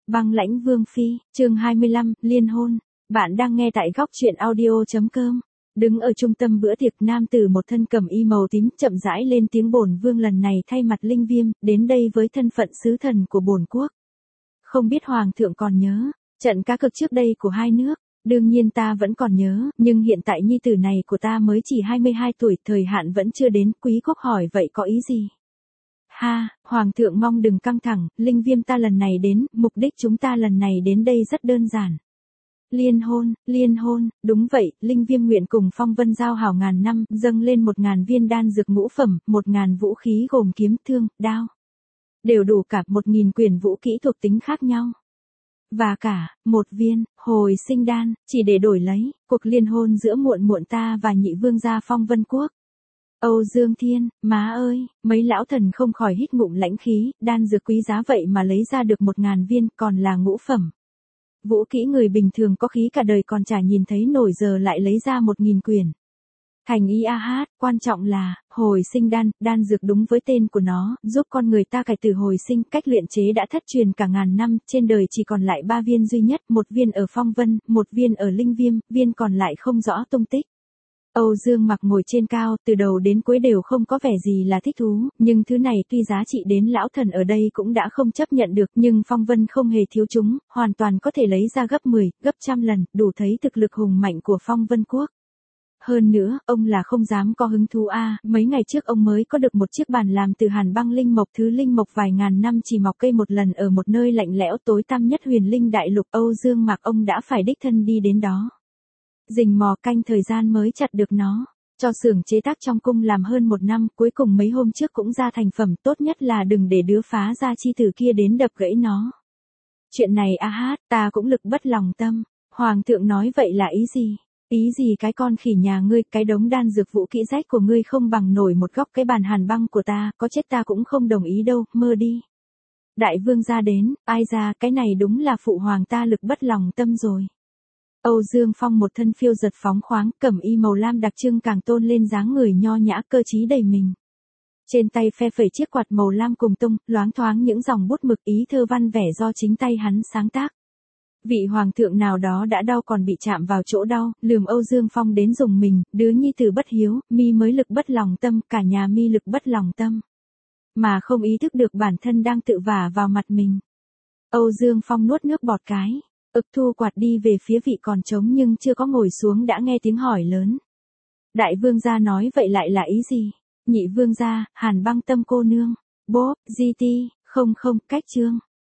Băng lãnh vương phi, chương 25, liên hôn. Bạn đang nghe tại góc truyện audio.com. Đứng ở trung tâm bữa tiệc, nam tử một thân cẩm y màu tím chậm rãi lên tiếng: bổn vương lần này thay mặt Linh Viêm, đến đây với thân phận sứ thần của bổn quốc. Không biết hoàng thượng còn nhớ, trận cá cược trước đây của hai nước. Đương nhiên ta vẫn còn nhớ, nhưng hiện tại nhi tử này của ta mới chỉ 22 tuổi, thời hạn vẫn chưa đến, quý quốc hỏi vậy có ý gì? Ha, hoàng thượng mong đừng căng thẳng, Linh Viêm ta lần này đến, mục đích chúng ta lần này đến đây rất đơn giản. Liên hôn, đúng vậy, Linh Viêm nguyện cùng Phong Vân giao hảo ngàn năm, dâng lên 1000 viên đan dược ngũ phẩm, 1000 vũ khí gồm kiếm, thương, đao. Đều đủ cả 1000 quyển vũ kỹ thuộc tính khác nhau. Và cả, 1 viên, hồi sinh đan, chỉ để đổi lấy, cuộc liên hôn giữa muộn muộn ta và nhị vương gia Phong Vân Quốc. Âu Dương Thiên, má ơi, mấy lão thần không khỏi hít ngụm lãnh khí, đan dược quý giá vậy mà lấy ra được 1000 viên, còn là ngũ phẩm. Vũ kỹ người bình thường có khí cả đời còn chả nhìn thấy nổi, giờ lại lấy ra 1000 quyển. Thành ý a hát, quan trọng là, hồi sinh đan, đan dược đúng với tên của nó, giúp con người ta cải tử hồi sinh, cách luyện chế đã thất truyền cả ngàn năm, trên đời chỉ còn lại 3 viên duy nhất, 1 viên ở Phong Vân, 1 viên ở Linh Viêm, viên còn lại không rõ tung tích. Âu Dương Mặc ngồi trên cao, từ đầu đến cuối đều không có vẻ gì là thích thú, nhưng thứ này tuy giá trị đến lão thần ở đây cũng đã không chấp nhận được, nhưng Phong Vân không hề thiếu chúng, hoàn toàn có thể lấy ra gấp 10, gấp trăm lần, đủ thấy thực lực hùng mạnh của Phong Vân Quốc. Hơn nữa, ông là không dám có hứng thú mấy ngày trước ông mới có được một chiếc bàn làm từ hàn băng linh mộc, thứ linh mộc vài ngàn năm chỉ mọc cây một lần ở một nơi lạnh lẽo tối tăm nhất huyền linh đại lục. Âu Dương Mặc ông đã phải đích thân đi đến đó. Rình mò canh thời gian mới chặt được nó, cho xưởng chế tác trong cung làm hơn 1 năm, cuối cùng mấy hôm trước cũng ra thành phẩm, tốt nhất là đừng để đứa phá gia chi tử kia đến đập gãy nó. Chuyện này ta cũng lực bất lòng tâm. Hoàng thượng nói vậy là ý gì? Ý gì cái con khỉ nhà ngươi, cái đống đan dược vũ kỹ rách của ngươi không bằng nổi một góc cái bàn hàn băng của ta, có chết ta cũng không đồng ý đâu, mơ đi. Đại vương gia đến, ai ra, cái này đúng là phụ hoàng ta lực bất lòng tâm rồi. Âu Dương Phong một thân phiêu giật phóng khoáng, cẩm y màu lam đặc trưng càng tôn lên dáng người nho nhã cơ trí đầy mình. Trên tay phe phẩy chiếc quạt màu lam cùng tung, loáng thoáng những dòng bút mực ý thơ văn vẻ do chính tay hắn sáng tác. Vị hoàng thượng nào đó đã đau còn bị chạm vào chỗ đau, lườm Âu Dương Phong đến dùng mình, đứa nhi tử bất hiếu, mi mới lực bất lòng tâm, cả nhà mi lực bất lòng tâm. Mà không ý thức được bản thân đang tự vả vào mặt mình. Âu Dương Phong nuốt nước bọt cái. Thu quạt đi về phía vị còn trống nhưng chưa có ngồi xuống đã nghe tiếng hỏi lớn. Đại vương gia nói vậy lại là ý gì? Nhị vương gia, hàn băng tâm cô nương. Bốp, GT, không, cách chương.